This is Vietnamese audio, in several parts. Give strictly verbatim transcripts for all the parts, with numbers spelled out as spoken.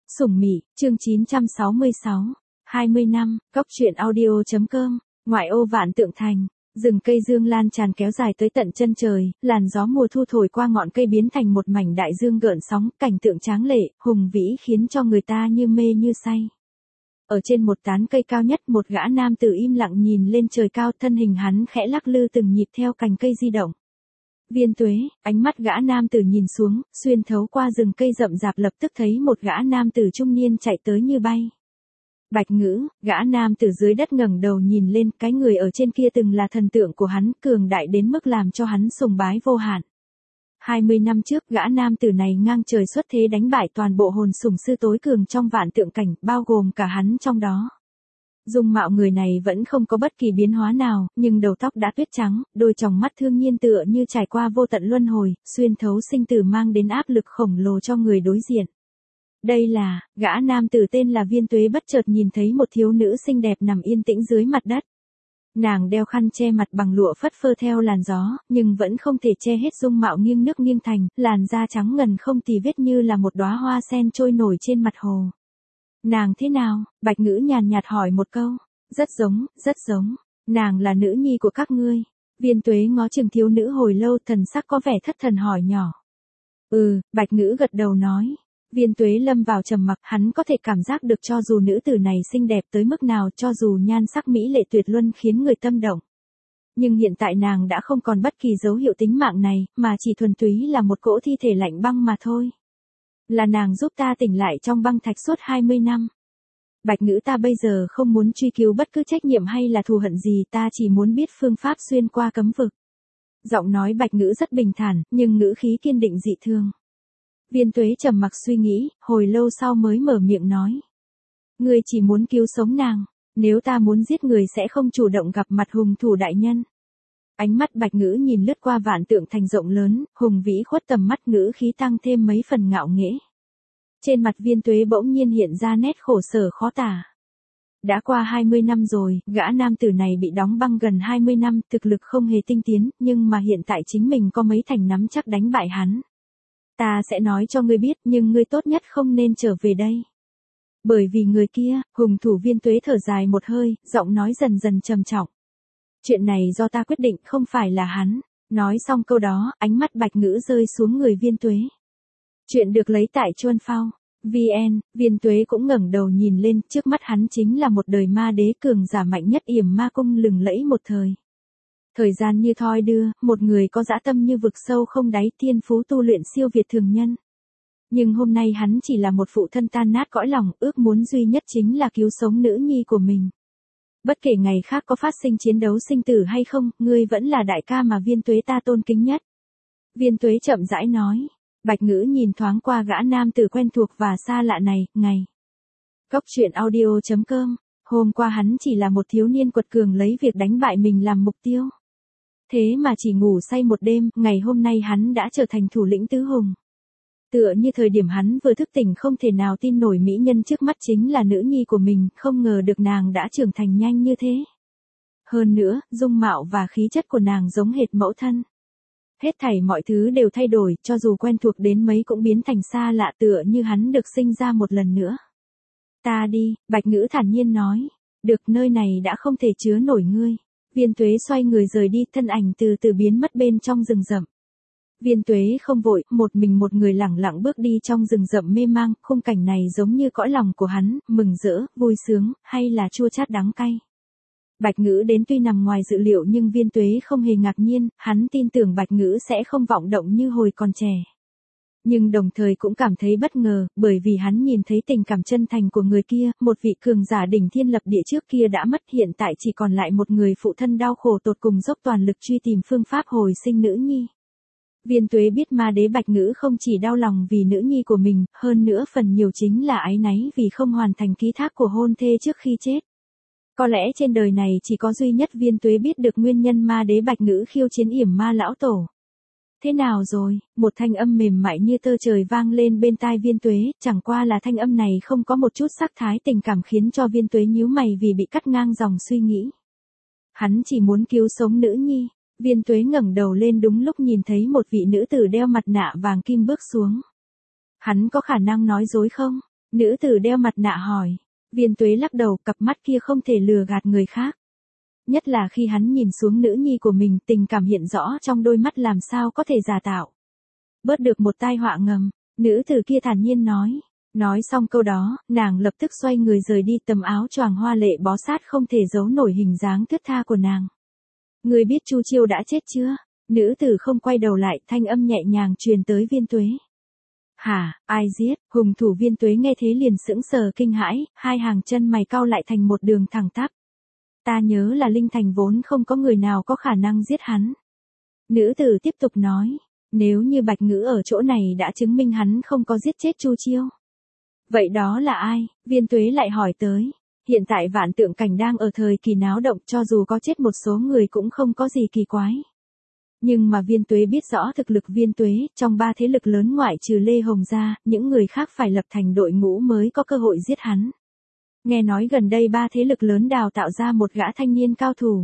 Sủng Mị, chương chín trăm sáu mươi sáu, hai mươi năm, Cóc truyện audio.com, ngoại ô Vạn Tượng Thành, rừng cây dương lan tràn kéo dài tới tận chân trời, làn gió mùa thu thổi qua ngọn cây biến thành một mảnh đại dương gợn sóng, cảnh tượng tráng lệ, hùng vĩ khiến cho người ta như mê như say. Ở trên một tán cây cao nhất, một gã nam tử im lặng nhìn lên trời cao, thân hình hắn khẽ lắc lư từng nhịp theo cành cây di động. Viên Tuế, ánh mắt gã nam tử nhìn xuống, xuyên thấu qua rừng cây rậm rạp lập tức thấy một gã nam tử trung niên chạy tới như bay. Bạch Ngữ, gã nam tử dưới đất ngẩng đầu nhìn lên, cái người ở trên kia từng là thần tượng của hắn, cường đại đến mức làm cho hắn sùng bái vô hạn. hai mươi năm trước, gã nam tử này ngang trời xuất thế đánh bại toàn bộ hồn sủng sư tối cường trong Vạn Tượng Cảnh, bao gồm cả hắn trong đó. Dung mạo người này vẫn không có bất kỳ biến hóa nào, nhưng đầu tóc đã tuyết trắng, đôi tròng mắt thương nhiên tựa như trải qua vô tận luân hồi, xuyên thấu sinh tử mang đến áp lực khổng lồ cho người đối diện. Đây là, gã nam tử tên là Viên Tuế bất chợt nhìn thấy một thiếu nữ xinh đẹp nằm yên tĩnh dưới mặt đất. Nàng đeo khăn che mặt bằng lụa phất phơ theo làn gió, nhưng vẫn không thể che hết dung mạo nghiêng nước nghiêng thành, làn da trắng ngần không tì vết như là một đóa hoa sen trôi nổi trên mặt hồ. Nàng thế nào? Bạch Ngữ nhàn nhạt hỏi một câu. Rất giống, rất giống. Nàng là nữ nhi của các ngươi. Viên Tuế ngó chừng thiếu nữ hồi lâu, thần sắc có vẻ thất thần hỏi nhỏ. Ừ, Bạch Ngữ gật đầu nói. Viên Tuế lâm vào trầm mặc, hắn có thể cảm giác được cho dù nữ tử này xinh đẹp tới mức nào, cho dù nhan sắc mỹ lệ tuyệt luân khiến người tâm động. Nhưng hiện tại nàng đã không còn bất kỳ dấu hiệu tính mạng này, mà chỉ thuần túy là một cỗ thi thể lạnh băng mà thôi. Là nàng giúp ta tỉnh lại trong băng thạch suốt hai mươi năm. Bạch Ngữ, ta bây giờ không muốn truy cứu bất cứ trách nhiệm hay là thù hận gì, ta chỉ muốn biết phương pháp xuyên qua cấm vực. Giọng nói Bạch Ngữ rất bình thản, nhưng ngữ khí kiên định dị thường. Viên Tuế trầm mặc suy nghĩ, hồi lâu sau mới mở miệng nói. Ngươi chỉ muốn cứu sống nàng, nếu ta muốn giết người sẽ không chủ động gặp mặt hùng thủ đại nhân. Ánh mắt Bạch Ngữ nhìn lướt qua Vạn Tượng Thành rộng lớn, hùng vĩ khuất tầm mắt, ngữ khí tăng thêm mấy phần ngạo nghễ. Trên mặt Viên Tuế bỗng nhiên hiện ra nét khổ sở khó tả. Đã qua hai mươi năm rồi, gã nam tử này bị đóng băng gần hai mươi năm, thực lực không hề tinh tiến, nhưng mà hiện tại chính mình có mấy thành nắm chắc đánh bại hắn. Ta sẽ nói cho ngươi biết, nhưng ngươi tốt nhất không nên trở về đây. Bởi vì người kia, hùng thủ. Viên Tuế thở dài một hơi, giọng nói dần dần trầm trọng. Chuyện này do ta quyết định, không phải là hắn. Nói xong câu đó, ánh mắt Bạch Ngữ rơi xuống người Viên Tuế. Chuyện được lấy tại Chuân Phao. vê en, Viên Tuế cũng ngẩng đầu nhìn lên, trước mắt hắn chính là một đời ma đế cường giả mạnh nhất Yểm Ma Cung lừng lẫy một thời. Thời gian như thoi đưa, một người có dã tâm như vực sâu không đáy, thiên phú tu luyện siêu việt thường nhân. Nhưng hôm nay hắn chỉ là một phụ thân tan nát cõi lòng, ước muốn duy nhất chính là cứu sống nữ nhi của mình. Bất kể ngày khác có phát sinh chiến đấu sinh tử hay không, ngươi vẫn là đại ca mà Viên Tuế ta tôn kính nhất. Viên Tuế chậm rãi nói. Bạch Ngữ nhìn thoáng qua gã nam tử quen thuộc và xa lạ này, ngày. Cóc truyện audio.com, hôm qua hắn chỉ là một thiếu niên quật cường lấy việc đánh bại mình làm mục tiêu. Thế mà chỉ ngủ say một đêm, ngày hôm nay hắn đã trở thành thủ lĩnh tứ hùng. Tựa như thời điểm hắn vừa thức tỉnh không thể nào tin nổi mỹ nhân trước mắt chính là nữ nhi của mình, không ngờ được nàng đã trưởng thành nhanh như thế. Hơn nữa, dung mạo và khí chất của nàng giống hệt mẫu thân. Hết thảy mọi thứ đều thay đổi, cho dù quen thuộc đến mấy cũng biến thành xa lạ, tựa như hắn được sinh ra một lần nữa. Ta đi, Bạch Ngữ thản nhiên nói. Được, nơi này đã không thể chứa nổi ngươi. Viên Tuế xoay người rời đi, thân ảnh từ từ biến mất bên trong rừng rậm. Viên Tuế không vội, một mình một người lẳng lặng bước đi trong rừng rậm mê mang, khung cảnh này giống như cõi lòng của hắn, mừng rỡ, vui sướng, hay là chua chát đắng cay. Bạch Ngữ đến tuy nằm ngoài dự liệu nhưng Viên Tuế không hề ngạc nhiên, hắn tin tưởng Bạch Ngữ sẽ không vọng động như hồi còn trẻ. Nhưng đồng thời cũng cảm thấy bất ngờ, bởi vì hắn nhìn thấy tình cảm chân thành của người kia, một vị cường giả đỉnh thiên lập địa trước kia đã mất, hiện tại chỉ còn lại một người phụ thân đau khổ tột cùng dốc toàn lực truy tìm phương pháp hồi sinh nữ nhi. Viên Tuế biết ma đế Bạch Ngữ không chỉ đau lòng vì nữ nhi của mình, hơn nữa phần nhiều chính là áy náy vì không hoàn thành ký thác của hôn thê trước khi chết. Có lẽ trên đời này chỉ có duy nhất Viên Tuế biết được nguyên nhân ma đế Bạch Ngữ khiêu chiến Yểm Ma lão tổ. Thế nào rồi? Một thanh âm mềm mại như tơ trời vang lên bên tai Viên Tuế, chẳng qua là thanh âm này không có một chút sắc thái tình cảm khiến cho Viên Tuế nhíu mày vì bị cắt ngang dòng suy nghĩ. Hắn chỉ muốn cứu sống nữ nhi. Viên Tuế ngẩng đầu lên đúng lúc nhìn thấy một vị nữ tử đeo mặt nạ vàng kim bước xuống. Hắn có khả năng nói dối không? Nữ tử đeo mặt nạ hỏi. Viên Tuế lắc đầu, cặp mắt kia không thể lừa gạt người khác. Nhất là khi hắn nhìn xuống nữ nhi của mình, tình cảm hiện rõ trong đôi mắt làm sao có thể giả tạo. Bớt được một tai họa ngầm, nữ tử kia thản nhiên nói. Nói xong câu đó, nàng lập tức xoay người rời đi, tấm áo choàng hoa lệ bó sát không thể giấu nổi hình dáng thướt tha của nàng. Người biết Chu Chiêu đã chết chưa? Nữ tử không quay đầu lại, thanh âm nhẹ nhàng truyền tới Viên Tuế. Hả, ai giết? Hùng thủ Viên Tuế nghe thế liền sững sờ kinh hãi, hai hàng chân mày cau lại thành một đường thẳng tắp. Ta nhớ là Linh Thành vốn không có người nào có khả năng giết hắn. Nữ tử tiếp tục nói, nếu như Bạch Ngữ ở chỗ này đã chứng minh hắn không có giết chết Chu Chiêu. Vậy đó là ai? Viên Tuế lại hỏi tới. Hiện tại Vạn Tượng Cảnh đang ở thời kỳ náo động, cho dù có chết một số người cũng không có gì kỳ quái. Nhưng mà Viên Tuế biết rõ thực lực Viên Tuế, trong ba thế lực lớn ngoại trừ Lê Hồng ra, những người khác phải lập thành đội ngũ mới có cơ hội giết hắn. Nghe nói gần đây ba thế lực lớn đào tạo ra một gã thanh niên cao thủ.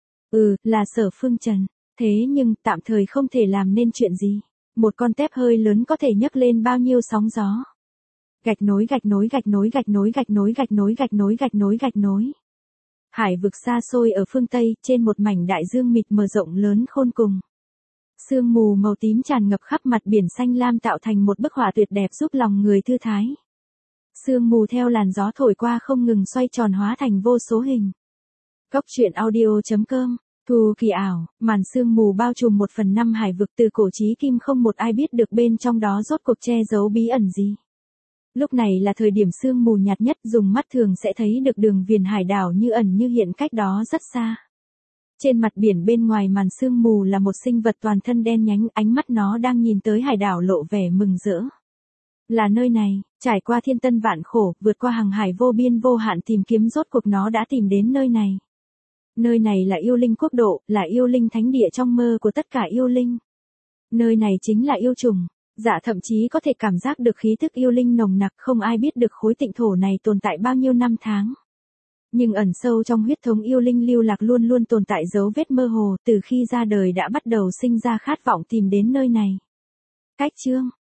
Ừ, là Sở Phương Trần. Thế nhưng, tạm thời không thể làm nên chuyện gì. Một con tép hơi lớn có thể nhấc lên bao nhiêu sóng gió. Gạch nối gạch nối gạch nối gạch nối gạch nối gạch nối gạch nối gạch nối gạch nối. Hải vực xa xôi ở phương Tây, trên một mảnh đại dương mịt mờ rộng lớn khôn cùng. Sương mù màu tím tràn ngập khắp mặt biển xanh lam tạo thành một bức họa tuyệt đẹp giúp lòng người thư thái. Sương mù theo làn gió thổi qua không ngừng xoay tròn hóa thành vô số hình. Góc truyện audio chấm com. Thu kỳ ảo, màn sương mù bao trùm một phần năm hải vực từ cổ chí kim, không một ai biết được bên trong đó rốt cuộc che giấu bí ẩn gì. Lúc này là thời điểm sương mù nhạt nhất, dùng mắt thường sẽ thấy được đường viền hải đảo như ẩn như hiện cách đó rất xa. Trên mặt biển bên ngoài màn sương mù là một sinh vật toàn thân đen nhánh, ánh mắt nó đang nhìn tới hải đảo lộ vẻ mừng rỡ. Là nơi này, trải qua thiên tân vạn khổ, vượt qua hàng hải vô biên vô hạn tìm kiếm, rốt cuộc nó đã tìm đến nơi này. Nơi này là yêu linh quốc độ, là yêu linh thánh địa trong mơ của tất cả yêu linh. Nơi này chính là yêu trùng. Dạ thậm chí có thể cảm giác được khí thức yêu linh nồng nặc, không ai biết được khối tịnh thổ này tồn tại bao nhiêu năm tháng. Nhưng ẩn sâu trong huyết thống yêu linh lưu lạc luôn luôn tồn tại dấu vết mơ hồ, từ khi ra đời đã bắt đầu sinh ra khát vọng tìm đến nơi này. Cách chương